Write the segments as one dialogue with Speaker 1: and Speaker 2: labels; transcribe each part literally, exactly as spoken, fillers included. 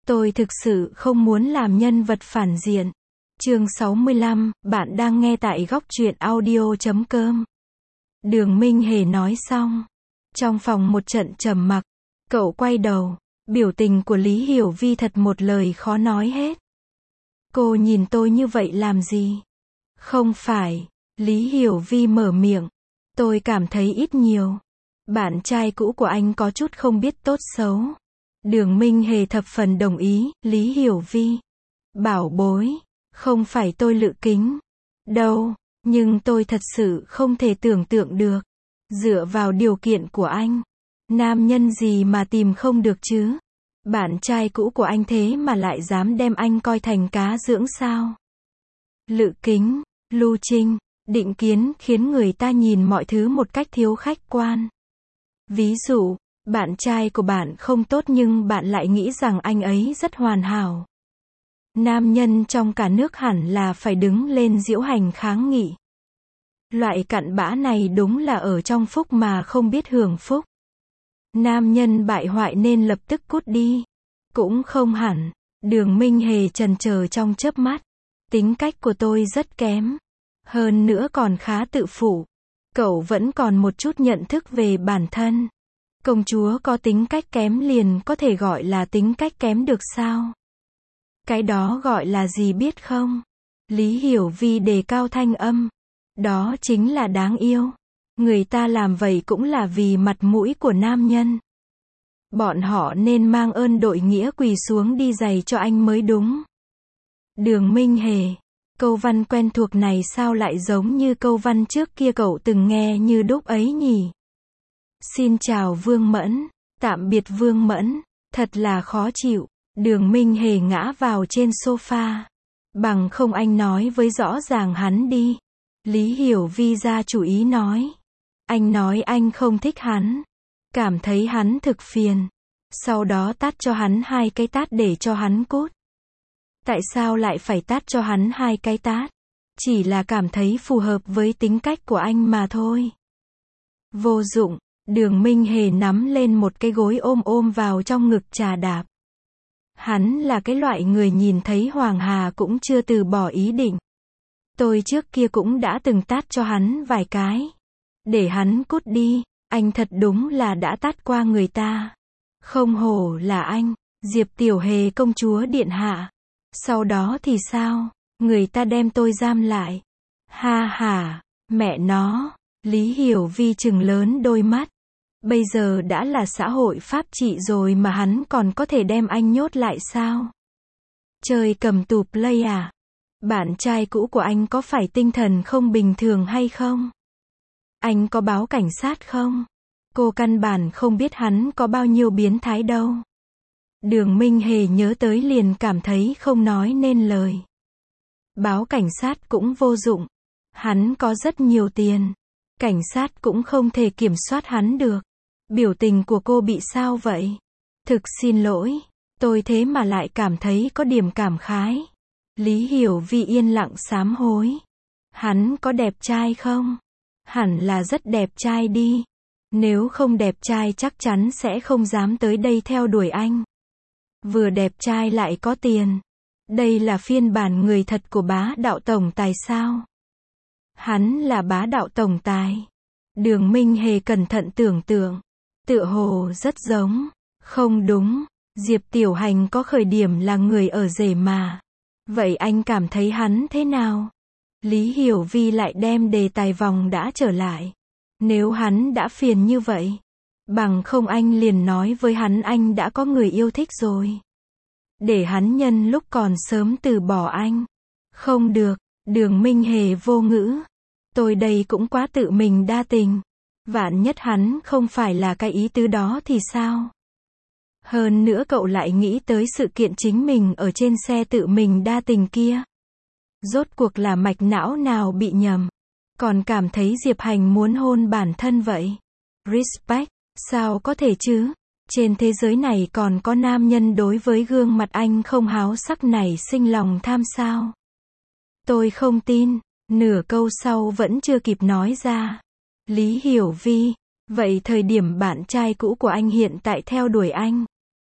Speaker 1: Tôi thực sự không muốn làm nhân vật phản diện. Chương sáu mươi lăm, bạn đang nghe tại góc truyện audio chấm com. Đường Minh Hề nói xong. Trong phòng một trận trầm mặc, cậu quay đầu, biểu tình của Lý Hiểu Vi thật một lời khó nói hết. Cô nhìn tôi như vậy làm gì? Không phải, Lý Hiểu Vi mở miệng. Tôi cảm thấy ít nhiều. Bạn trai cũ của anh có chút không biết tốt xấu. Đường Minh Hề thập phần đồng ý, Lý Hiểu Vi. Bảo bối, không phải tôi lự kính. Đâu, nhưng tôi thật sự không thể tưởng tượng được. Dựa vào điều kiện của anh, nam nhân gì mà tìm không được chứ? Bạn trai cũ của anh thế mà lại dám đem anh coi thành cá dưỡng sao? Lự kính, lưu trinh, định kiến khiến người ta nhìn mọi thứ một cách thiếu khách quan. Ví dụ, bạn trai của bạn không tốt nhưng bạn lại nghĩ rằng anh ấy rất hoàn hảo. Nam nhân trong cả nước hẳn là phải đứng lên diễu hành kháng nghị. Loại cặn bã này đúng là ở trong phúc mà không biết hưởng phúc. Nam nhân bại hoại nên lập tức cút đi. Cũng không hẳn. Đường Minh Hề chần chờ trong chớp mắt. Tính cách của tôi rất kém. Hơn nữa còn khá tự phụ. Cậu vẫn còn một chút nhận thức về bản thân. Công chúa có tính cách kém liền có thể gọi là tính cách kém được sao? Cái đó gọi là gì biết không? Lý Hiểu Vi đề cao thanh âm. Đó chính là đáng yêu. Người ta làm vậy cũng là vì mặt mũi của nam nhân. Bọn họ nên mang ơn đội nghĩa quỳ xuống đi giày cho anh mới đúng. Đường Minh Hề, câu văn quen thuộc này sao lại giống như câu văn trước kia cậu từng nghe như đúc ấy nhỉ? Xin chào Vương Mẫn, tạm biệt Vương Mẫn, thật là khó chịu. Đường Minh Hề ngã vào trên sofa. Bằng không anh nói với rõ ràng hắn đi. Lý Hiểu Vi ra chủ ý nói. Anh nói anh không thích hắn. Cảm thấy hắn thực phiền. Sau đó tát cho hắn hai cái tát để cho hắn cút. Tại sao lại phải tát cho hắn hai cái tát? Chỉ là cảm thấy phù hợp với tính cách của anh mà thôi. Vô dụng, Đường Minh Hề nắm lên một cái gối ôm ôm vào trong ngực trà đạp. Hắn là cái loại người nhìn thấy Hoàng Hà cũng chưa từ bỏ ý định. Tôi trước kia cũng đã từng tát cho hắn vài cái. Để hắn cút đi, anh thật đúng là đã tát qua người ta. Không hổ là anh, Diệp Tiểu Hề công chúa điện hạ. Sau đó thì sao? Người ta đem tôi giam lại. Ha ha, mẹ nó, Lý Hiểu Vi trừng lớn đôi mắt. Bây giờ đã là xã hội pháp trị rồi mà hắn còn có thể đem anh nhốt lại sao? Chơi cầm tù play à? Bạn trai cũ của anh có phải tinh thần không bình thường hay không? Anh có báo cảnh sát không? Cô căn bản không biết hắn có bao nhiêu biến thái đâu. Đường Minh Hề nhớ tới liền cảm thấy không nói nên lời. Báo cảnh sát cũng vô dụng. Hắn có rất nhiều tiền. Cảnh sát cũng không thể kiểm soát hắn được. Biểu tình của cô bị sao vậy? Thực xin lỗi. Tôi thế mà lại cảm thấy có điểm cảm khái. Lý Hiểu Vi yên lặng sám hối. Hắn có đẹp trai không? Hẳn là rất đẹp trai đi. Nếu không đẹp trai chắc chắn sẽ không dám tới đây theo đuổi anh. Vừa đẹp trai lại có tiền. Đây là phiên bản người thật của bá đạo tổng tài sao? Hắn là bá đạo tổng tài. Đường Minh Hề cẩn thận tưởng tượng. Tựa hồ rất giống. Không đúng. Diệp Tiểu Hành có khởi điểm là người ở rể mà. Vậy anh cảm thấy hắn thế nào? Lý Hiểu Vi lại đem đề tài vòng đã trở lại. Nếu hắn đã phiền như vậy, bằng không anh liền nói với hắn anh đã có người yêu thích rồi. Để hắn nhân lúc còn sớm từ bỏ anh. Không được, Đường Minh Hề vô ngữ. Tôi đây cũng quá tự mình đa tình. Vạn nhất hắn không phải là cái ý tứ đó thì sao? Hơn nữa cậu lại nghĩ tới sự kiện chính mình ở trên xe tự mình đa tình kia. Rốt cuộc là mạch não nào bị nhầm? Còn cảm thấy Diệp Hành muốn hôn bản thân vậy? Respect, sao có thể chứ? Trên thế giới này còn có nam nhân đối với gương mặt anh không háo sắc này sinh lòng tham sao? Tôi không tin. Nửa câu sau vẫn chưa kịp nói ra. Lý Hiểu Vi, vậy thời điểm bạn trai cũ của anh hiện tại theo đuổi anh.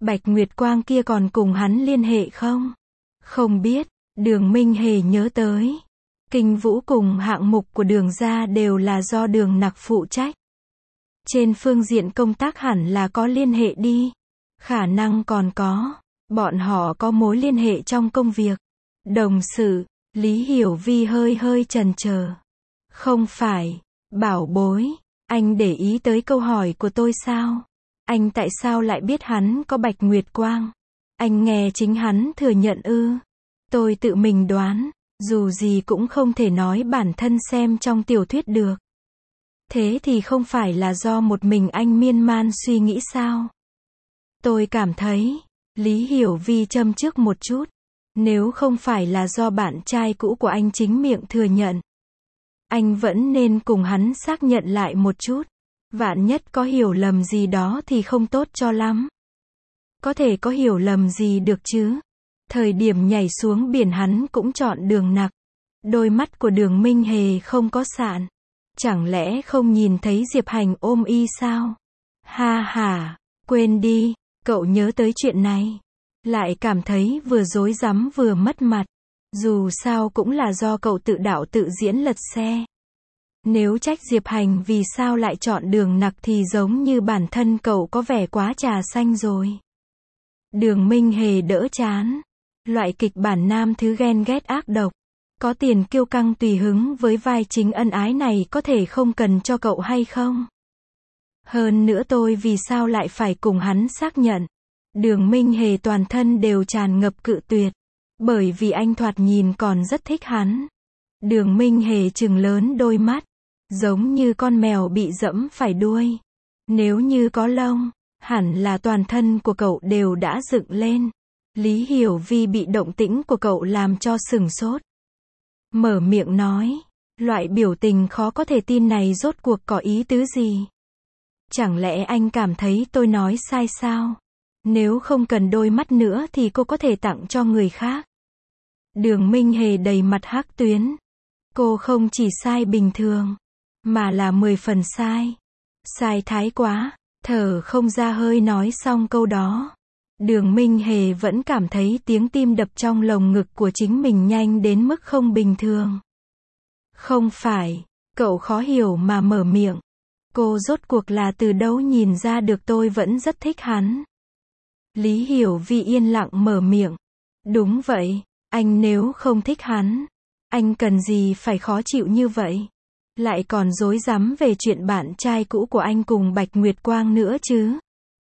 Speaker 1: Bạch Nguyệt Quang kia còn cùng hắn liên hệ không? Không biết, Đường Minh Hề nhớ tới. Kinh Vũ cùng hạng mục của Đường gia đều là do Đường Nặc phụ trách. Trên phương diện công tác hẳn là có liên hệ đi. Khả năng còn có. Bọn họ có mối liên hệ trong công việc. Đồng sự, Lý Hiểu Vi hơi hơi chần chờ. Không phải, bảo bối, anh để ý tới câu hỏi của tôi sao? Anh tại sao lại biết hắn có Bạch Nguyệt Quang? Anh nghe chính hắn thừa nhận ư? Tôi tự mình đoán, dù gì cũng không thể nói bản thân xem trong tiểu thuyết được. Thế thì không phải là do một mình anh miên man suy nghĩ sao? Tôi cảm thấy, Lý Hiểu Vi châm chước một chút. Nếu không phải là do bạn trai cũ của anh chính miệng thừa nhận, anh vẫn nên cùng hắn xác nhận lại một chút. Vạn nhất có hiểu lầm gì đó thì không tốt cho lắm. Có thể có hiểu lầm gì được chứ? Thời điểm nhảy xuống biển hắn cũng chọn Đường Nặc. Đôi mắt của Đường Minh Hề không có sạn. Chẳng lẽ không nhìn thấy Diệp Hành ôm y sao? Ha ha, quên đi, cậu nhớ tới chuyện này. Lại cảm thấy vừa rối rắm vừa mất mặt. Dù sao cũng là do cậu tự đạo tự diễn lật xe. Nếu trách Diệp Hành vì sao lại chọn Đường Nặc thì giống như bản thân cậu có vẻ quá trà xanh rồi. Đường Minh Hề đỡ chán. Loại kịch bản nam thứ ghen ghét ác độc. Có tiền kiêu căng tùy hứng với vai chính ân ái này có thể không cần cho cậu hay không? Hơn nữa tôi vì sao lại phải cùng hắn xác nhận? Đường Minh Hề toàn thân đều tràn ngập cự tuyệt. Bởi vì anh thoạt nhìn còn rất thích hắn. Đường Minh Hề trừng lớn đôi mắt. Giống như con mèo bị dẫm phải đuôi. Nếu như có lông, hẳn là toàn thân của cậu đều đã dựng lên. Lý Hiểu Vi bị động tĩnh của cậu làm cho sửng sốt. Mở miệng nói, loại biểu tình khó có thể tin này rốt cuộc có ý tứ gì? Chẳng lẽ anh cảm thấy tôi nói sai sao? Nếu không cần đôi mắt nữa thì cô có thể tặng cho người khác. Đường Minh Hề đầy mặt hắc tuyến. Cô không chỉ sai bình thường, mà là mười phần sai. Sai thái quá, thở không ra hơi nói xong câu đó. Đường Minh Hề vẫn cảm thấy tiếng tim đập trong lồng ngực của chính mình nhanh đến mức không bình thường. Không phải, cậu khó hiểu mà mở miệng. Cô rốt cuộc là từ đâu nhìn ra được tôi vẫn rất thích hắn. Lý Hiểu Vi yên lặng mở miệng. Đúng vậy, anh nếu không thích hắn, anh cần gì phải khó chịu như vậy? Lại còn dối rắm về chuyện bạn trai cũ của anh cùng Bạch Nguyệt Quang nữa chứ?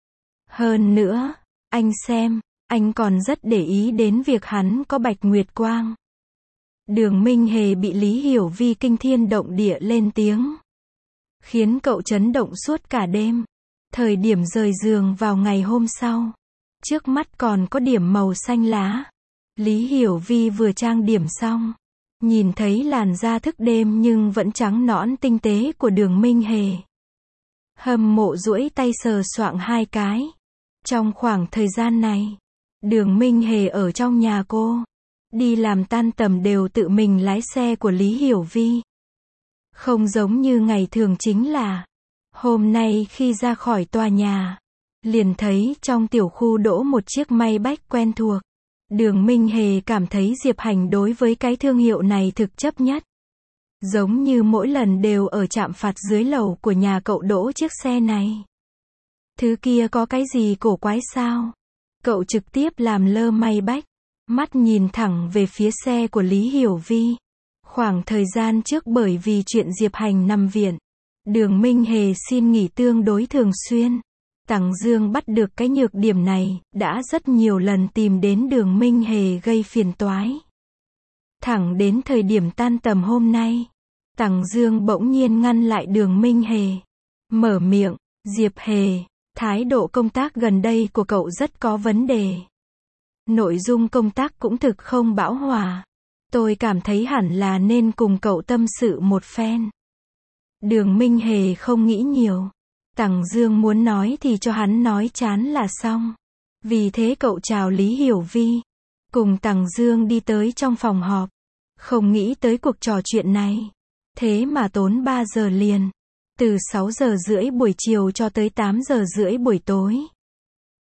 Speaker 1: Hơn nữa, anh xem, anh còn rất để ý đến việc hắn có Bạch Nguyệt Quang. Đường Minh Hề bị Lý Hiểu Vi kinh thiên động địa lên tiếng, khiến cậu chấn động suốt cả đêm. Thời điểm rời giường vào ngày hôm sau, trước mắt còn có điểm màu xanh lá. Lý Hiểu Vi vừa trang điểm xong, nhìn thấy làn da thức đêm nhưng vẫn trắng nõn tinh tế của Đường Minh Hề. Hâm mộ duỗi tay sờ soạng hai cái. Trong khoảng thời gian này, Đường Minh Hề ở trong nhà cô. Đi làm tan tầm đều tự mình lái xe của Lý Hiểu Vi. Không giống như ngày thường chính là, hôm nay khi ra khỏi tòa nhà, liền thấy trong tiểu khu đỗ một chiếc Maybach quen thuộc. Đường Minh Hề cảm thấy Diệp Hành đối với cái thương hiệu này thực chấp nhất. Giống như mỗi lần đều ở trạm phạt dưới lầu của nhà cậu đỗ chiếc xe này. Thứ kia có cái gì cổ quái sao? Cậu trực tiếp làm lơ Maybach, mắt nhìn thẳng về phía xe của Lý Hiểu Vi. Khoảng thời gian trước bởi vì chuyện Diệp Hành nằm viện, Đường Minh Hề xin nghỉ tương đối thường xuyên. Tằng Dương bắt được cái nhược điểm này, đã rất nhiều lần tìm đến Đường Minh Hề gây phiền toái. Thẳng đến thời điểm tan tầm hôm nay, Tằng Dương bỗng nhiên ngăn lại Đường Minh Hề. Mở miệng, Diệp Hề, thái độ công tác gần đây của cậu rất có vấn đề. Nội dung công tác cũng thực không bão hòa. Tôi cảm thấy hẳn là nên cùng cậu tâm sự một phen. Đường Minh Hề không nghĩ nhiều. Tằng Dương muốn nói thì cho hắn nói chán là xong. Vì thế cậu chào Lý Hiểu Vi, cùng Tằng Dương đi tới trong phòng họp. Không nghĩ tới cuộc trò chuyện này, thế mà tốn ba giờ liền. Từ sáu giờ rưỡi buổi chiều cho tới tám giờ rưỡi buổi tối.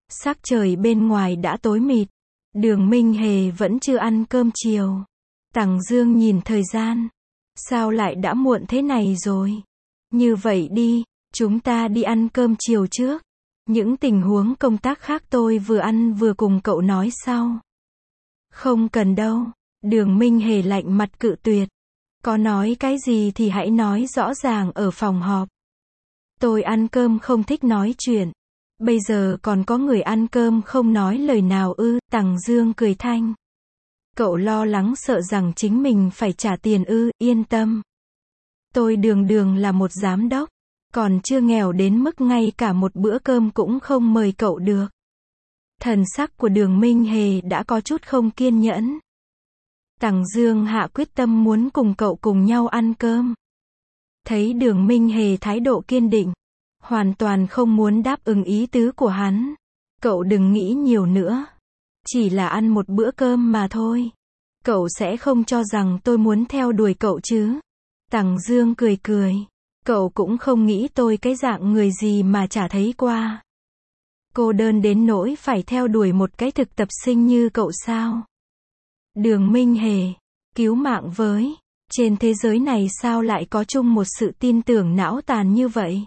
Speaker 1: Sắc trời bên ngoài đã tối mịt. Đường Minh Hề vẫn chưa ăn cơm chiều. Tằng Dương nhìn thời gian. Sao lại đã muộn thế này rồi? Như vậy đi, chúng ta đi ăn cơm chiều trước. Những tình huống công tác khác tôi vừa ăn vừa cùng cậu nói sau. Không cần đâu. Đường Minh Hề lạnh mặt cự tuyệt. Có nói cái gì thì hãy nói rõ ràng ở phòng họp. Tôi ăn cơm không thích nói chuyện. Bây giờ còn có người ăn cơm không nói lời nào ư? Tằng Dương cười thanh. Cậu lo lắng sợ rằng chính mình phải trả tiền ư? Yên tâm. Tôi đường đường là một giám đốc. Còn chưa nghèo đến mức ngay cả một bữa cơm cũng không mời cậu được. Thần sắc của Đường Minh Hề đã có chút không kiên nhẫn. Tằng Dương hạ quyết tâm muốn cùng cậu cùng nhau ăn cơm. Thấy Đường Minh Hề thái độ kiên định, hoàn toàn không muốn đáp ứng ý tứ của hắn. Cậu đừng nghĩ nhiều nữa. Chỉ là ăn một bữa cơm mà thôi. Cậu sẽ không cho rằng tôi muốn theo đuổi cậu chứ? Tằng Dương cười cười. Cậu cũng không nghĩ tôi cái dạng người gì mà chả thấy qua. Cô đơn đến nỗi phải theo đuổi một cái thực tập sinh như cậu sao? Đường Minh Hề, cứu mạng với. Trên thế giới này sao lại có chung một sự tin tưởng não tàn như vậy?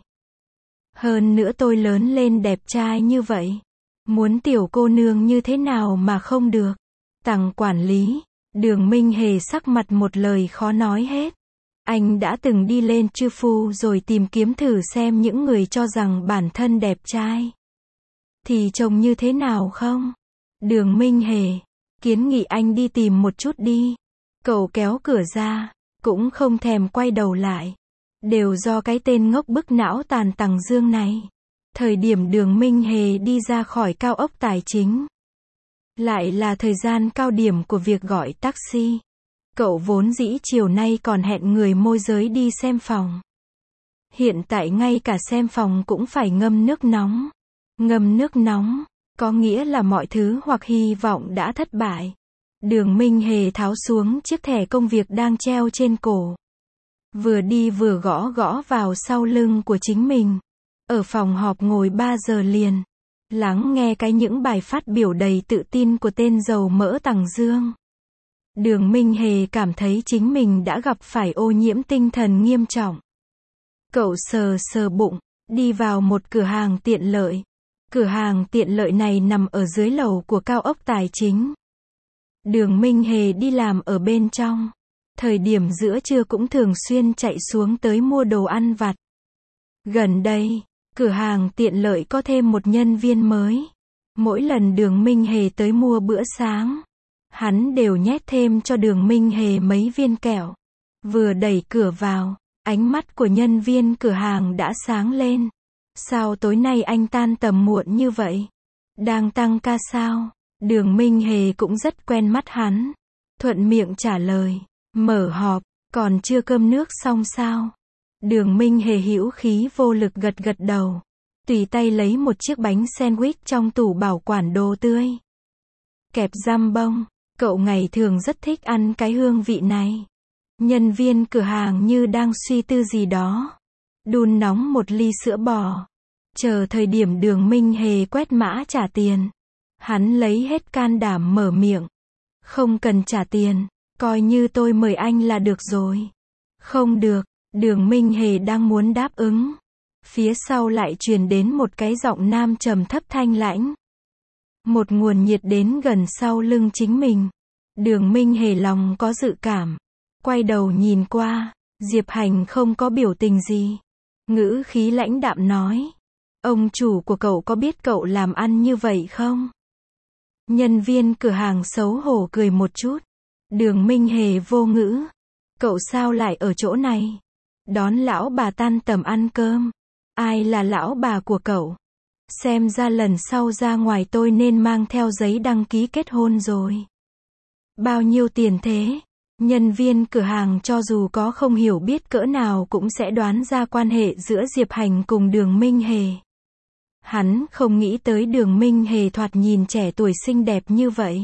Speaker 1: Hơn nữa tôi lớn lên đẹp trai như vậy. Muốn tiểu cô nương như thế nào mà không được? Tằng quản lý. Đường Minh Hề sắc mặt một lời khó nói hết. Anh đã từng đi lên Chư Phu rồi tìm kiếm thử xem những người cho rằng bản thân đẹp trai thì trông như thế nào không? Đường Minh Hề, kiến nghị anh đi tìm một chút đi. Cậu kéo cửa ra, cũng không thèm quay đầu lại. Đều do cái tên ngốc bức não tàn Tằng Dương này. Thời điểm Đường Minh Hề đi ra khỏi cao ốc tài chính, lại là thời gian cao điểm của việc gọi taxi. Cậu vốn dĩ chiều nay còn hẹn người môi giới đi xem phòng. Hiện tại ngay cả xem phòng cũng phải ngâm nước nóng. Ngâm nước nóng, có nghĩa là mọi thứ hoặc hy vọng đã thất bại. Đường Minh Hề tháo xuống chiếc thẻ công việc đang treo trên cổ. Vừa đi vừa gõ gõ vào sau lưng của chính mình. Ở phòng họp ngồi ba giờ liền. Lắng nghe cái những bài phát biểu đầy tự tin của tên dầu mỡ Tằng Dương. Đường Minh Hề cảm thấy chính mình đã gặp phải ô nhiễm tinh thần nghiêm trọng. Cậu sờ sờ bụng, đi vào một cửa hàng tiện lợi. Cửa hàng tiện lợi này nằm ở dưới lầu của cao ốc tài chính. Đường Minh Hề đi làm ở bên trong. Thời điểm giữa trưa cũng thường xuyên chạy xuống tới mua đồ ăn vặt. Gần đây, cửa hàng tiện lợi có thêm một nhân viên mới. Mỗi lần Đường Minh Hề tới mua bữa sáng, hắn đều nhét thêm cho Đường Minh Hề mấy viên kẹo. Vừa đẩy cửa vào, ánh mắt của nhân viên cửa hàng đã sáng lên. Sao tối nay anh tan tầm muộn như vậy? Đang tăng ca sao? Đường Minh Hề cũng rất quen mắt hắn. Thuận miệng trả lời. Mở họp, còn chưa cơm nước xong sao? Đường Minh Hề hữu khí vô lực gật gật đầu. Tùy tay lấy một chiếc bánh sandwich trong tủ bảo quản đồ tươi. Kẹp giam bông. Cậu ngày thường rất thích ăn cái hương vị này. Nhân viên cửa hàng như đang suy tư gì đó. Đun nóng một ly sữa bò. Chờ thời điểm Đường Minh Hề quét mã trả tiền. Hắn lấy hết can đảm mở miệng. Không cần trả tiền, coi như tôi mời anh là được rồi. Không được, Đường Minh Hề đang muốn đáp ứng. Phía sau lại truyền đến một cái giọng nam trầm thấp thanh lãnh. Một nguồn nhiệt đến gần sau lưng chính mình. Đường Minh Hề lòng có dự cảm. Quay đầu nhìn qua, Diệp Hành không có biểu tình gì. Ngữ khí lãnh đạm nói. Ông chủ của cậu có biết cậu làm ăn như vậy không? Nhân viên cửa hàng xấu hổ cười một chút. Đường Minh Hề vô ngữ. Cậu sao lại ở chỗ này? Đón lão bà tan tầm ăn cơm. Ai là lão bà của cậu? Xem ra lần sau ra ngoài tôi nên mang theo giấy đăng ký kết hôn rồi. Bao nhiêu tiền thế? Nhân viên cửa hàng cho dù có không hiểu biết cỡ nào cũng sẽ đoán ra quan hệ giữa Diệp Hành cùng Đường Minh Hề. Hắn không nghĩ tới Đường Minh Hề thoạt nhìn trẻ tuổi xinh đẹp như vậy.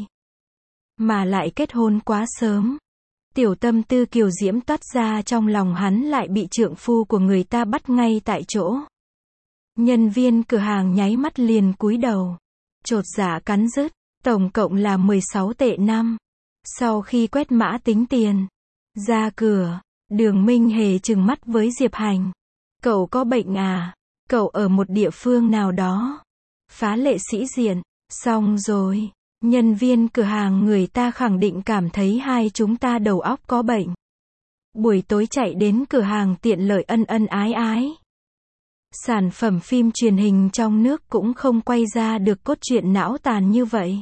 Speaker 1: Mà lại kết hôn quá sớm. Tiểu tâm tư kiều diễm toát ra trong lòng hắn lại bị trượng phu của người ta bắt ngay tại chỗ. Nhân viên cửa hàng nháy mắt liền cúi đầu. Chột dạ cắn rứt, tổng cộng là mười sáu tệ năm. Sau khi quét mã tính tiền, ra cửa, Đường Minh Hề trừng mắt với Diệp Hành. Cậu có bệnh à? Cậu ở một địa phương nào đó? Phá lệ sĩ diện. Xong rồi. Nhân viên cửa hàng người ta khẳng định cảm thấy hai chúng ta đầu óc có bệnh. Buổi tối chạy đến cửa hàng tiện lợi ân ân ái ái. Sản phẩm phim truyền hình trong nước cũng không quay ra được cốt truyện não tàn như vậy.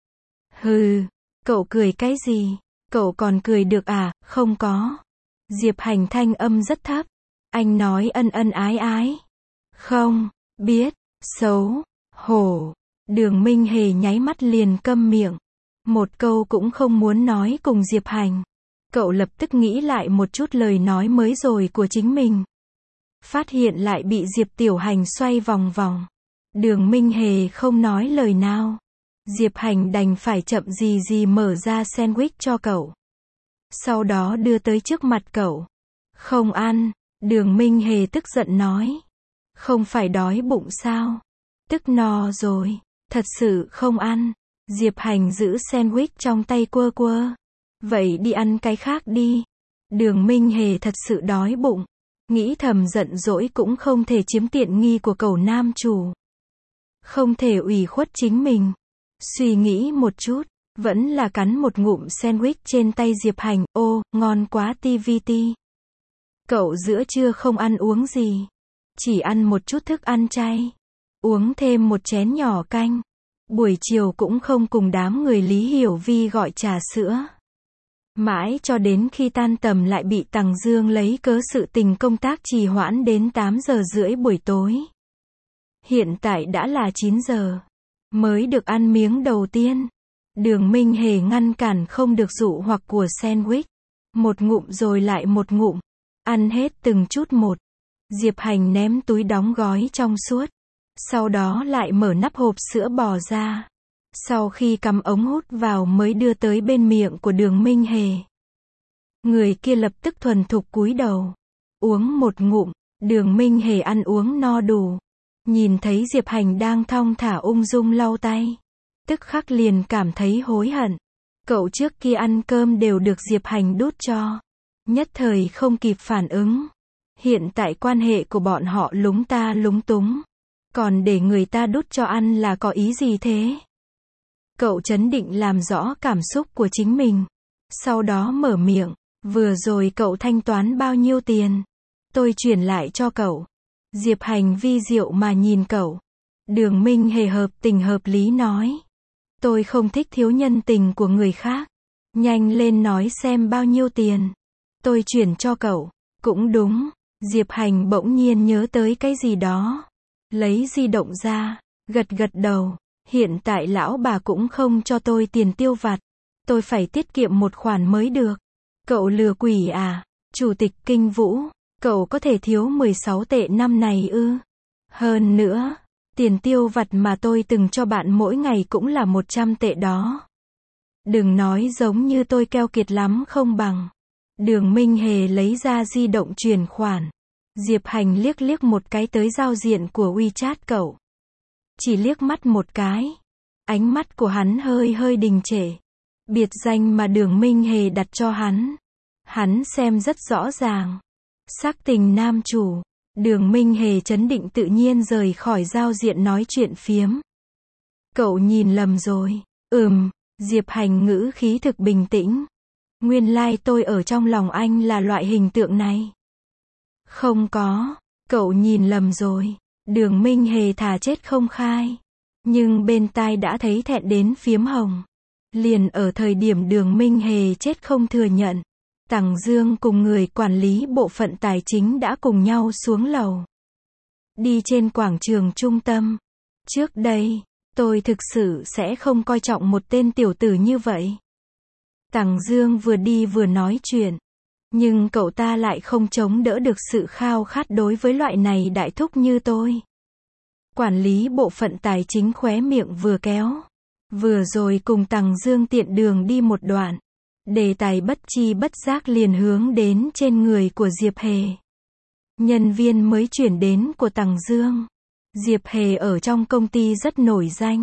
Speaker 1: Hừ, cậu cười cái gì? Cậu còn cười được à? Không có. Diệp Hành thanh âm rất thấp. Anh nói ân ân ái ái. Không, biết, xấu, hổ. Đường Minh Hề nháy mắt liền câm miệng. Một câu cũng không muốn nói cùng Diệp Hành. Cậu lập tức nghĩ lại một chút lời nói mới rồi của chính mình. Phát hiện lại bị Diệp Tiểu Hành xoay vòng vòng. Đường Minh Hề không nói lời nào. Diệp Hành đành phải chậm gì gì mở ra sandwich cho cậu. Sau đó đưa tới trước mặt cậu. Không ăn. Đường Minh Hề tức giận nói. Không phải đói bụng sao? Tức no rồi. Thật sự không ăn. Diệp Hành giữ sandwich trong tay quơ quơ. Vậy đi ăn cái khác đi. Đường Minh Hề thật sự đói bụng. Nghĩ thầm giận dỗi cũng không thể chiếm tiện nghi của cậu nam chủ. Không thể ủy khuất chính mình. Suy nghĩ một chút, vẫn là cắn một ngụm sandwich trên tay Diệp Hành. Ô, ngon quá ti vi ti. Cậu giữa trưa không ăn uống gì. Chỉ ăn một chút thức ăn chay. Uống thêm một chén nhỏ canh. Buổi chiều cũng không cùng đám người Lý Hiểu Vi gọi trà sữa. Mãi cho đến khi tan tầm lại bị Tằng Dương lấy cớ sự tình công tác trì hoãn đến tám giờ rưỡi buổi tối. Hiện tại đã là chín giờ. Mới được ăn miếng đầu tiên. Đường Minh Hề ngăn cản không được dụ hoặc của sandwich. Một ngụm rồi lại một ngụm. Ăn hết từng chút một. Diệp Hành ném túi đóng gói trong suốt. Sau đó lại mở nắp hộp sữa bò ra. Sau khi cắm ống hút vào mới đưa tới bên miệng của Đường Minh Hề. Người kia lập tức thuần thục cúi đầu. Uống một ngụm. Đường Minh Hề ăn uống no đủ. Nhìn thấy Diệp Hành đang thong thả ung dung lau tay. Tức khắc liền cảm thấy hối hận. Cậu trước kia ăn cơm đều được Diệp Hành đút cho. Nhất thời không kịp phản ứng. Hiện tại quan hệ của bọn họ lúng ta lúng túng. Còn để người ta đút cho ăn là có ý gì thế? Cậu trấn định làm rõ cảm xúc của chính mình. Sau đó mở miệng. Vừa rồi cậu thanh toán bao nhiêu tiền? Tôi chuyển lại cho cậu. Diệp Hành vi diệu mà nhìn cậu. Đường Minh Hề hợp tình hợp lý nói. Tôi không thích thiếu nhân tình của người khác. Nhanh lên nói xem bao nhiêu tiền. Tôi chuyển cho cậu. Cũng đúng. Diệp Hành bỗng nhiên nhớ tới cái gì đó. Lấy di động ra. Gật gật đầu. Hiện tại lão bà cũng không cho tôi tiền tiêu vặt. Tôi phải tiết kiệm một khoản mới được. Cậu lừa quỷ à? Chủ tịch Kinh Vũ. Cậu có thể thiếu mười sáu tệ năm này ư? Hơn nữa, tiền tiêu vặt mà tôi từng cho bạn mỗi ngày cũng là một trăm tệ đó. Đừng nói giống như tôi keo kiệt lắm không bằng. Đường Minh Hề lấy ra di động chuyển khoản. Diệp Hành liếc liếc một cái tới giao diện của WeChat cậu. Chỉ liếc mắt một cái. Ánh mắt của hắn hơi hơi đình trệ. Biệt danh mà Đường Minh Hề đặt cho hắn. Hắn xem rất rõ ràng. Sắc tình nam chủ. Đường Minh Hề trấn định tự nhiên rời khỏi giao diện nói chuyện phiếm. Cậu nhìn lầm rồi. Ừm, Diệp Hành ngữ khí thực bình tĩnh. Nguyên lai like tôi ở trong lòng anh là loại hình tượng này. Không có, cậu nhìn lầm rồi. Đường Minh Hề thà chết không khai. Nhưng bên tai đã thấy thẹn đến phiếm hồng. Liền ở thời điểm Đường Minh Hề chết không thừa nhận. Tằng Dương cùng người quản lý bộ phận tài chính đã cùng nhau xuống lầu. Đi trên quảng trường trung tâm. Trước đây, tôi thực sự sẽ không coi trọng một tên tiểu tử như vậy. Tằng Dương vừa đi vừa nói chuyện. Nhưng cậu ta lại không chống đỡ được sự khao khát đối với loại này đại thúc như tôi. Quản lý bộ phận tài chính khóe miệng vừa kéo. Vừa rồi cùng Tằng Dương tiện đường đi một đoạn. Đề tài bất chi bất giác liền hướng đến trên người của Diệp Hề. Nhân viên mới chuyển đến của Tằng Dương. Diệp Hề ở trong công ty rất nổi danh.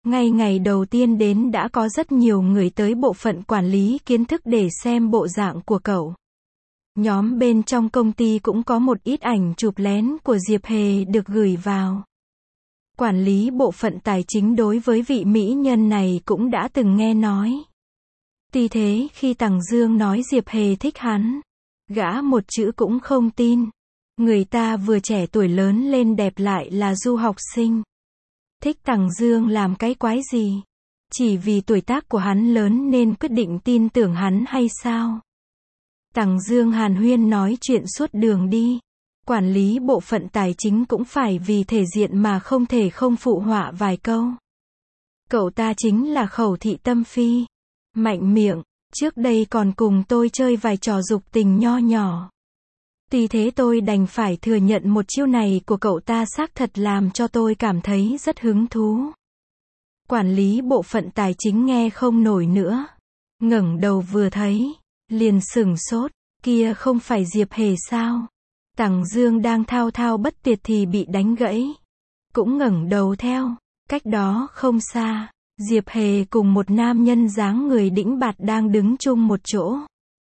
Speaker 1: Ngay ngày đầu tiên đến đã có rất nhiều người tới bộ phận quản lý kiến thức để xem bộ dạng của cậu. Nhóm bên trong công ty cũng có một ít ảnh chụp lén của Diệp Hề được gửi vào. Quản lý bộ phận tài chính đối với vị mỹ nhân này cũng đã từng nghe nói. Tuy thế khi Tằng Dương nói Diệp Hề thích hắn, gã một chữ cũng không tin. Người ta vừa trẻ tuổi lớn lên đẹp lại là du học sinh. Thích Tằng Dương làm cái quái gì? Chỉ vì tuổi tác của hắn lớn nên quyết định tin tưởng hắn hay sao? Tằng Dương hàn huyên nói chuyện suốt đường đi. Quản lý bộ phận tài chính cũng phải vì thể diện mà không thể không phụ họa vài câu. Cậu ta chính là Khẩu Thị Tâm Phi. Mạnh miệng, trước đây còn cùng tôi chơi vài trò dục tình nho nhỏ. Tuy thế tôi đành phải thừa nhận một chiêu này của cậu ta xác thật làm cho tôi cảm thấy rất hứng thú. Quản lý bộ phận tài chính nghe không nổi nữa. Ngẩng đầu vừa thấy, liền sửng sốt, kia không phải Diệp Hề sao? Tằng Dương đang thao thao bất tuyệt thì bị đánh gãy. Cũng ngẩng đầu theo, cách đó không xa, Diệp Hề cùng một nam nhân dáng người đĩnh bạt đang đứng chung một chỗ.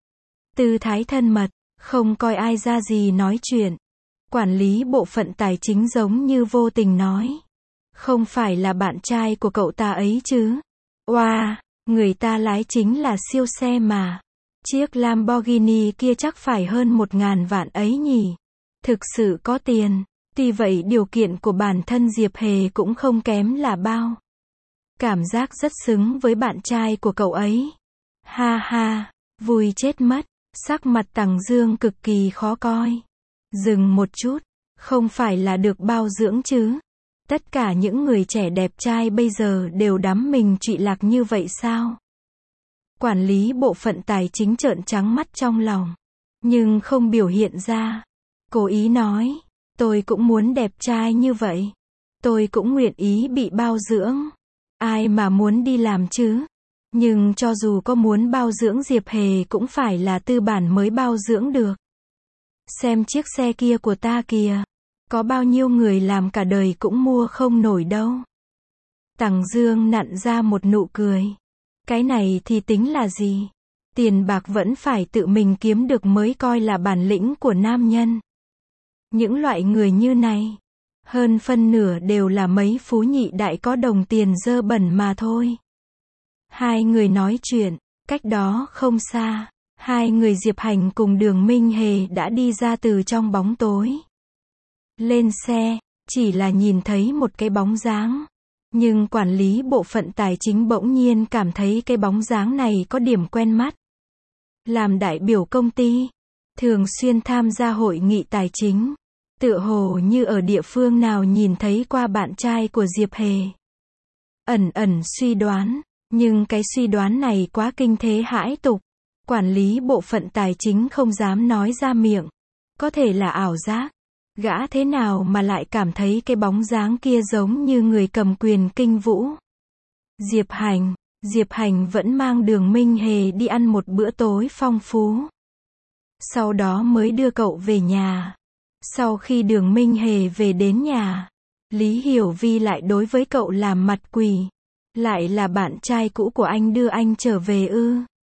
Speaker 1: Tư thái thân mật, không coi ai ra gì nói chuyện. Quản lý bộ phận tài chính giống như vô tình nói. Không phải là bạn trai của cậu ta ấy chứ? Oa, wow, người ta lái chính là siêu xe mà. Chiếc Lamborghini kia chắc phải hơn một ngàn vạn ấy nhỉ? Thực sự có tiền. Tuy vậy điều kiện của bản thân Diệp Hề cũng không kém là bao. Cảm giác rất xứng với bạn trai của cậu ấy. Ha ha, vui chết mất. Sắc mặt Tằng Dương cực kỳ khó coi. Dừng một chút, không phải là được bao dưỡng chứ? Tất cả những người trẻ đẹp trai bây giờ đều đắm mình trụy lạc như vậy sao? Quản lý bộ phận tài chính trợn trắng mắt trong lòng, nhưng không biểu hiện ra. Cố ý nói, tôi cũng muốn đẹp trai như vậy. Tôi cũng nguyện ý bị bao dưỡng. Ai mà muốn đi làm chứ? Nhưng cho dù có muốn bao dưỡng Diệp Hề cũng phải là tư bản mới bao dưỡng được. Xem chiếc xe kia của ta kìa. Có bao nhiêu người làm cả đời cũng mua không nổi đâu. Tằng Dương nặn ra một nụ cười. Cái này thì tính là gì? Tiền bạc vẫn phải tự mình kiếm được mới coi là bản lĩnh của nam nhân. Những loại người như này, hơn phân nửa đều là mấy phú nhị đại có đồng tiền dơ bẩn mà thôi. Hai người nói chuyện, cách đó không xa, hai người Diệp Hành cùng Đường Minh Hề đã đi ra từ trong bóng tối. Lên xe, chỉ là nhìn thấy một cái bóng dáng. Nhưng quản lý bộ phận tài chính bỗng nhiên cảm thấy cái bóng dáng này có điểm quen mắt. Làm đại biểu công ty, thường xuyên tham gia hội nghị tài chính, tựa hồ như ở địa phương nào nhìn thấy qua bạn trai của Diệp Hề. Ẩn ẩn suy đoán, nhưng cái suy đoán này quá kinh thế hãi tục. Quản lý bộ phận tài chính không dám nói ra miệng. Có thể là ảo giác. Gã thế nào mà lại cảm thấy cái bóng dáng kia giống như người cầm quyền kinh vũ. Diệp Hành, Diệp Hành vẫn mang Đường Minh Hề đi ăn một bữa tối phong phú. Sau đó mới đưa cậu về nhà. Sau khi Đường Minh Hề về đến nhà, Lý Hiểu Vi lại đối với cậu làm mặt quỷ. Lại là bạn trai cũ của anh đưa anh trở về ư?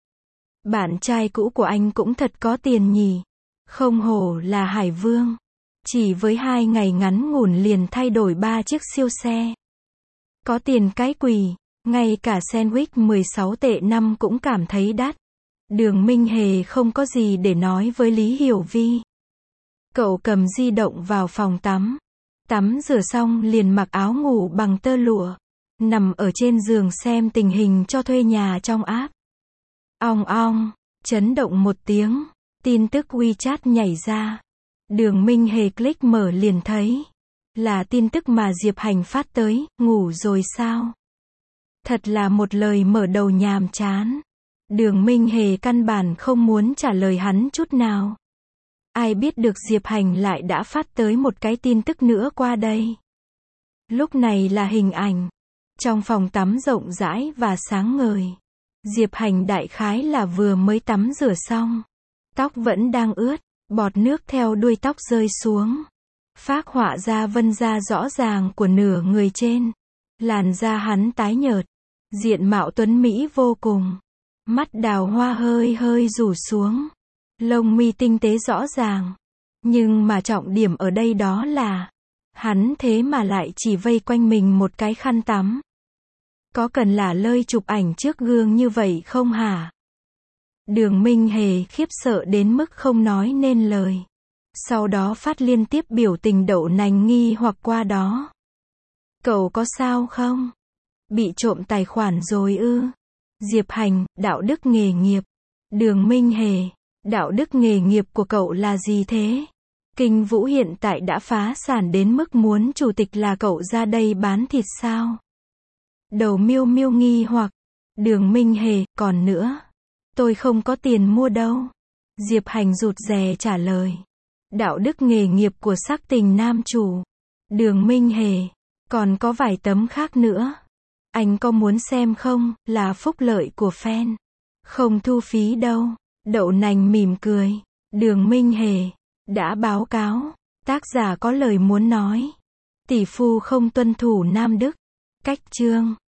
Speaker 1: Bạn trai cũ của anh cũng thật có tiền nhỉ. Không hổ là Hải Vương. Chỉ với hai ngày ngắn ngủn liền thay đổi ba chiếc siêu xe. Có tiền cái quỷ, ngay cả sandwich mười sáu tệ năm cũng cảm thấy đắt. Đường Minh Hề không có gì để nói với Lý Hiểu Vi. Cậu cầm di động vào phòng tắm. Tắm rửa xong liền mặc áo ngủ bằng tơ lụa. Nằm ở trên giường xem tình hình cho thuê nhà trong app. Ong ong, chấn động một tiếng, tin tức WeChat nhảy ra. Đường Minh Hề click mở liền thấy. Là tin tức mà Diệp Hành phát tới, ngủ rồi sao? Thật là một lời mở đầu nhàm chán. Đường Minh Hề căn bản không muốn trả lời hắn chút nào. Ai biết được Diệp Hành lại đã phát tới một cái tin tức nữa qua đây. Lúc này là hình ảnh. Trong phòng tắm rộng rãi và sáng ngời. Diệp Hành đại khái là vừa mới tắm rửa xong. Tóc vẫn đang ướt, bọt nước theo đuôi tóc rơi xuống. Phác họa ra vân da rõ ràng của nửa người trên. Làn da hắn tái nhợt. Diện mạo tuấn mỹ vô cùng. Mắt đào hoa hơi hơi rủ xuống. Lông mi tinh tế rõ ràng. Nhưng mà trọng điểm ở đây đó là, hắn thế mà lại chỉ vây quanh mình một cái khăn tắm. Có cần lả lơi chụp ảnh trước gương như vậy không hả? Đường Minh Hề khiếp sợ đến mức không nói nên lời. Sau đó phát liên tiếp biểu tình đậu nành nghi hoặc qua đó. Cậu có sao không? Bị trộm tài khoản rồi ư? Diệp Hành, đạo đức nghề nghiệp. Đường Minh Hề, đạo đức nghề nghiệp của cậu là gì thế? Kinh Vũ hiện tại đã phá sản đến mức muốn chủ tịch là cậu ra đây bán thịt sao? Đầu Miêu Miêu nghi hoặc. Đường Minh Hề, còn nữa. Tôi không có tiền mua đâu. Diệp Hành rụt rè trả lời. Đạo đức nghề nghiệp của sắc tình nam chủ. Đường Minh Hề, còn có vài tấm khác nữa. Anh có muốn xem không, là phúc lợi của fan. Không thu phí đâu. Đậu nành mỉm cười. Đường Minh Hề, đã báo cáo. Tác giả có lời muốn nói. Tỷ phu không tuân thủ nam đức. Cách chương.